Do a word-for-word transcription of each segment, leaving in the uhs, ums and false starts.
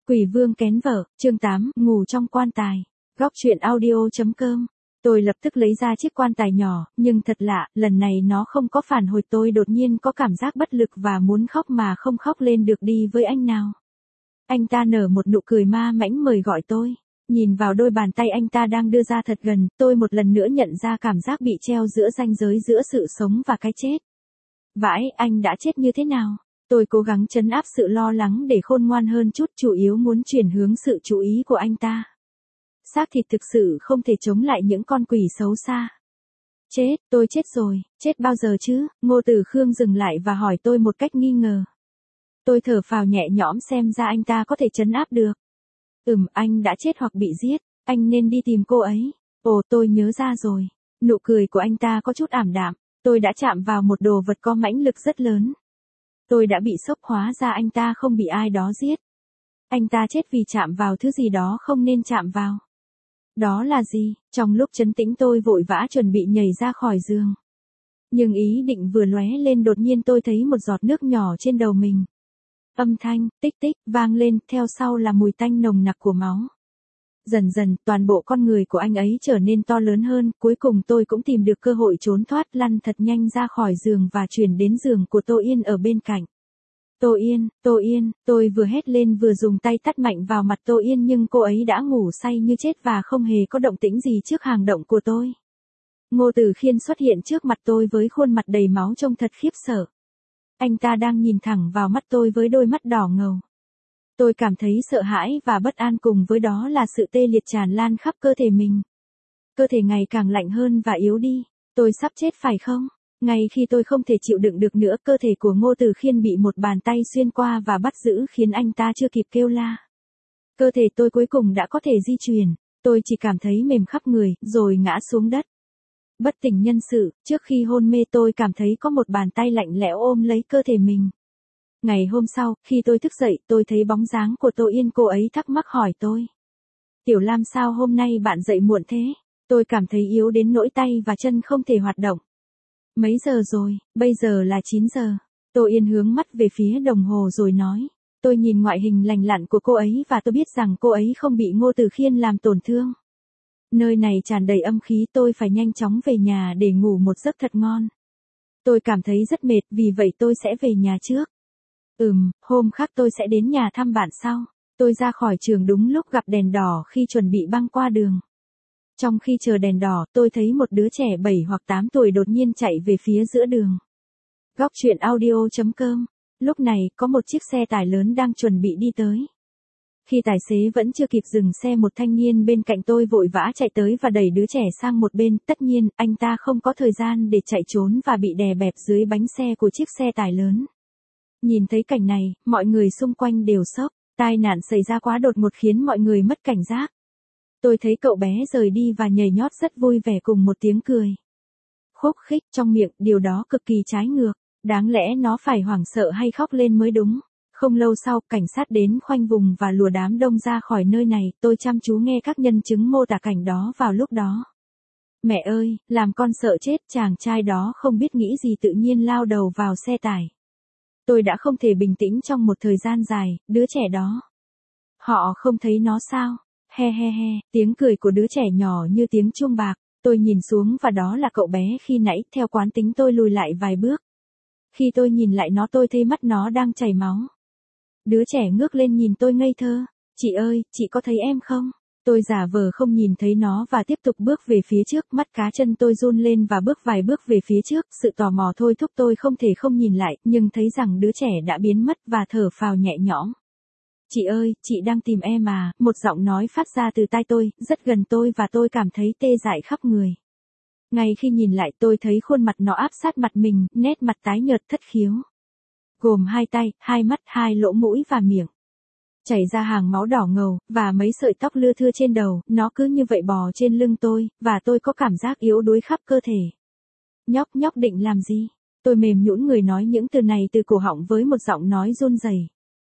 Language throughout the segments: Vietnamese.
Quỷ vương kén vợ, chương tám, ngủ trong quan tài. Góc truyện audio.com. Tôi lập tức lấy ra chiếc quan tài nhỏ, nhưng thật lạ, lần này nó không có phản hồi, tôi đột nhiên có cảm giác bất lực và muốn khóc mà không khóc lên được. Đi với anh nào. Anh ta nở một nụ cười ma mãnh mời gọi tôi. Nhìn vào đôi bàn tay anh ta đang đưa ra thật gần, tôi một lần nữa nhận ra cảm giác bị treo giữa ranh giới giữa sự sống và cái chết. Vãi, anh đã chết như thế nào? Tôi cố gắng trấn áp sự lo lắng để khôn ngoan hơn chút, chủ yếu muốn chuyển hướng sự chú ý của anh ta. Xác thịt thực sự không thể chống lại những con quỷ xấu xa. Chết, tôi chết rồi, chết bao giờ chứ? Ngô Tử Khương dừng lại và hỏi tôi một cách nghi ngờ. Tôi thở phào nhẹ nhõm xem ra anh ta có thể trấn áp được. Ừm, anh đã chết hoặc bị giết, anh nên đi tìm cô ấy. Ồ, tôi nhớ ra rồi. Nụ cười của anh ta có chút ảm đạm. Tôi đã chạm vào một đồ vật có mãnh lực rất lớn. Tôi đã bị sốc, hóa ra anh ta không bị ai đó giết. Anh ta chết vì chạm vào thứ gì đó không nên chạm vào. Đó là gì? Trong lúc trấn tĩnh tôi vội vã chuẩn bị nhảy ra khỏi giường. Nhưng ý định vừa lóe lên, đột nhiên tôi thấy một giọt nước nhỏ trên đầu mình. Âm thanh, tích tích, vang lên, theo sau là mùi tanh nồng nặc của máu. Dần dần, toàn bộ con người của anh ấy trở nên to lớn hơn, cuối cùng tôi cũng tìm được cơ hội trốn thoát, lăn thật nhanh ra khỏi giường và chuyển đến giường của Tô Yên ở bên cạnh. Tô Yên, Tô Yên, tôi vừa hét lên vừa dùng tay tát mạnh vào mặt Tô Yên, nhưng cô ấy đã ngủ say như chết và không hề có động tĩnh gì trước hành động của tôi. Ngô Tử Khiên xuất hiện trước mặt tôi với khuôn mặt đầy máu trông thật khiếp sợ. Anh ta đang nhìn thẳng vào mắt tôi với đôi mắt đỏ ngầu. Tôi cảm thấy sợ hãi và bất an, cùng với đó là sự tê liệt tràn lan khắp cơ thể mình. Cơ thể ngày càng lạnh hơn và yếu đi. Tôi sắp chết phải không? Ngay khi tôi không thể chịu đựng được nữa, cơ thể của Ngô Tử Khiên bị một bàn tay xuyên qua và bắt giữ, khiến anh ta chưa kịp kêu la. Cơ thể tôi cuối cùng đã có thể di chuyển. Tôi chỉ cảm thấy mềm khắp người, rồi ngã xuống đất. Bất tỉnh nhân sự, trước khi hôn mê tôi cảm thấy có một bàn tay lạnh lẽo ôm lấy cơ thể mình. Ngày hôm sau, khi tôi thức dậy, tôi thấy bóng dáng của Tô Yên, cô ấy thắc mắc hỏi tôi. Tiểu Lam, sao hôm nay bạn dậy muộn thế? Tôi cảm thấy yếu đến nỗi tay và chân không thể hoạt động. Mấy giờ rồi? Bây giờ là chín giờ. Tô Yên hướng mắt về phía đồng hồ rồi nói. Tôi nhìn ngoại hình lành lặn của cô ấy và tôi biết rằng cô ấy không bị Ngô Tử Khiên làm tổn thương. Nơi này tràn đầy âm khí, tôi phải nhanh chóng về nhà để ngủ một giấc thật ngon. Tôi cảm thấy rất mệt, vì vậy tôi sẽ về nhà trước. Ừm, hôm khác tôi sẽ đến nhà thăm bạn sau. Tôi ra khỏi trường đúng lúc gặp đèn đỏ khi chuẩn bị băng qua đường. Trong khi chờ đèn đỏ, tôi thấy một đứa trẻ bảy hoặc tám tuổi đột nhiên chạy về phía giữa đường. Góc truyện audio.com. Lúc này, có một chiếc xe tải lớn đang chuẩn bị đi tới. Khi tài xế vẫn chưa kịp dừng xe, một thanh niên bên cạnh tôi vội vã chạy tới và đẩy đứa trẻ sang một bên. Tất nhiên, anh ta không có thời gian để chạy trốn và bị đè bẹp dưới bánh xe của chiếc xe tải lớn. Nhìn thấy cảnh này, mọi người xung quanh đều sốc. Tai nạn xảy ra quá đột ngột khiến mọi người mất cảnh giác. Tôi thấy cậu bé rời đi và nhảy nhót rất vui vẻ cùng một tiếng cười khúc khích trong miệng, điều đó cực kỳ trái ngược. Đáng lẽ nó phải hoảng sợ hay khóc lên mới đúng. Không lâu sau, cảnh sát đến khoanh vùng và lùa đám đông ra khỏi nơi này. Tôi chăm chú nghe các nhân chứng mô tả cảnh đó vào lúc đó. Mẹ ơi, làm con sợ chết, chàng trai đó không biết nghĩ gì tự nhiên lao đầu vào xe tải. Tôi đã không thể bình tĩnh trong một thời gian dài. Đứa trẻ đó, họ không thấy nó sao? He he he, tiếng cười của đứa trẻ nhỏ như tiếng chuông bạc. Tôi nhìn xuống và đó là cậu bé khi nãy. Theo quán tính tôi lùi lại vài bước. Khi tôi nhìn lại nó, tôi thấy mắt nó đang chảy máu. Đứa trẻ ngước lên nhìn tôi ngây thơ. Chị ơi, chị có thấy em không? Tôi giả vờ không nhìn thấy nó và tiếp tục bước về phía trước. Mắt cá chân tôi run lên và bước vài bước về phía trước. Sự tò mò thôi thúc tôi không thể không nhìn lại, nhưng thấy rằng đứa trẻ đã biến mất và thở phào nhẹ nhõm. Chị ơi, chị đang tìm em à? Một giọng nói phát ra từ tai tôi, rất gần tôi và tôi cảm thấy tê dại khắp người. Ngay khi nhìn lại, tôi thấy khuôn mặt nó áp sát mặt mình, nét mặt tái nhợt thất khiếu. Gồm hai tay, hai mắt, hai lỗ mũi và miệng. Chảy ra hàng máu đỏ ngầu, và mấy sợi tóc lưa thưa trên đầu, nó cứ như vậy bò trên lưng tôi, và tôi có cảm giác yếu đuối khắp cơ thể. Nhóc, nhóc định làm gì? Tôi mềm nhũn người nói những từ này từ cổ họng với một giọng nói run rẩy.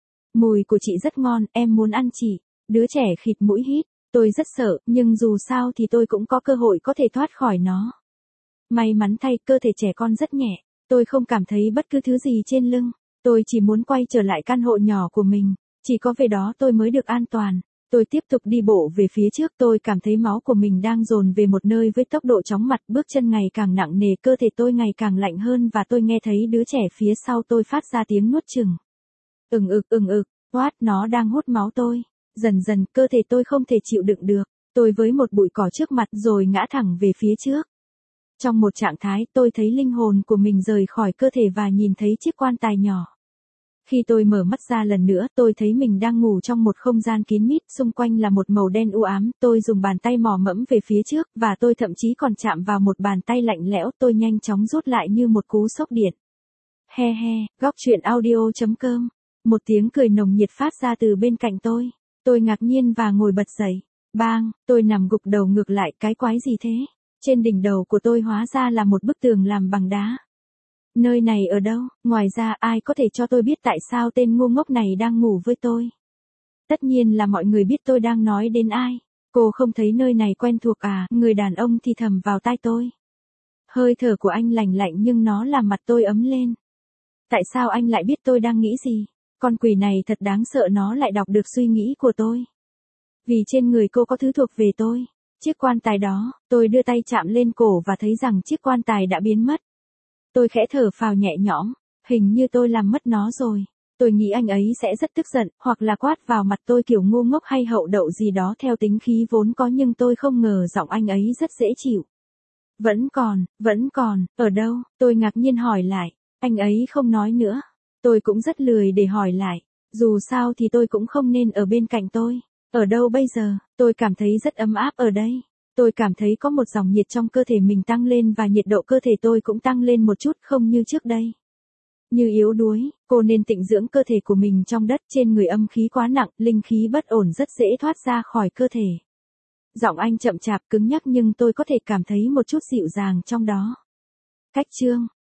Mùi của chị rất ngon, em muốn ăn chị. Đứa trẻ khịt mũi hít. Tôi rất sợ, nhưng dù sao thì tôi cũng có cơ hội có thể thoát khỏi nó. May mắn thay, cơ thể trẻ con rất nhẹ. Tôi không cảm thấy bất cứ thứ gì trên lưng. Tôi chỉ muốn quay trở lại căn hộ nhỏ của mình. Chỉ có về đó tôi mới được an toàn. Tôi tiếp tục đi bộ về phía trước, tôi cảm thấy máu của mình đang dồn về một nơi với tốc độ chóng mặt, bước chân ngày càng nặng nề, cơ thể tôi ngày càng lạnh hơn và tôi nghe thấy đứa trẻ phía sau tôi phát ra tiếng nuốt chừng. Ừng ực ừng ực, what, nó đang hút máu tôi. Dần dần, cơ thể tôi không thể chịu đựng được. Tôi với một bụi cỏ trước mặt rồi ngã thẳng về phía trước. Trong một trạng thái, tôi thấy linh hồn của mình rời khỏi cơ thể và nhìn thấy chiếc quan tài nhỏ. Khi tôi mở mắt ra lần nữa, tôi thấy mình đang ngủ trong một không gian kín mít, xung quanh là một màu đen u ám, tôi dùng bàn tay mò mẫm về phía trước, và tôi thậm chí còn chạm vào một bàn tay lạnh lẽo, tôi nhanh chóng rút lại như một cú sốc điện. He he, góc truyện audio chấm com. Một tiếng cười nồng nhiệt phát ra từ bên cạnh tôi. Tôi ngạc nhiên và ngồi bật dậy. Bang, tôi nằm gục đầu ngược lại, cái quái gì thế? Trên đỉnh đầu của tôi hóa ra là một bức tường làm bằng đá. Nơi này ở đâu? Ngoài ra ai có thể cho tôi biết tại sao tên ngu ngốc này đang ngủ với tôi? Tất nhiên là mọi người biết tôi đang nói đến ai. Cô không thấy nơi này quen thuộc à? Người đàn ông thì thầm vào tai tôi. Hơi thở của anh lành lạnh nhưng nó làm mặt tôi ấm lên. Tại sao anh lại biết tôi đang nghĩ gì? Con quỷ này thật đáng sợ, nó lại đọc được suy nghĩ của tôi. Vì trên người cô có thứ thuộc về tôi. Chiếc quan tài đó, tôi đưa tay chạm lên cổ và thấy rằng chiếc quan tài đã biến mất. Tôi khẽ thở phào nhẹ nhõm, hình như tôi làm mất nó rồi. Tôi nghĩ anh ấy sẽ rất tức giận, hoặc là quát vào mặt tôi kiểu ngu ngốc hay hậu đậu gì đó theo tính khí vốn có, nhưng tôi không ngờ giọng anh ấy rất dễ chịu. Vẫn còn, vẫn còn, ở đâu? Tôi ngạc nhiên hỏi lại. Anh ấy không nói nữa. Tôi cũng rất lười để hỏi lại. Dù sao thì tôi cũng không nên ở bên cạnh tôi. Ở đâu bây giờ? Tôi cảm thấy rất ấm áp ở đây. Tôi cảm thấy có một dòng nhiệt trong cơ thể mình tăng lên và nhiệt độ cơ thể tôi cũng tăng lên một chút, không như trước đây. Như yếu đuối, cô nên tịnh dưỡng cơ thể của mình trong đất, trên người âm khí quá nặng, linh khí bất ổn rất dễ thoát ra khỏi cơ thể. Giọng anh chậm chạp cứng nhắc nhưng tôi có thể cảm thấy một chút dịu dàng trong đó. Cách chương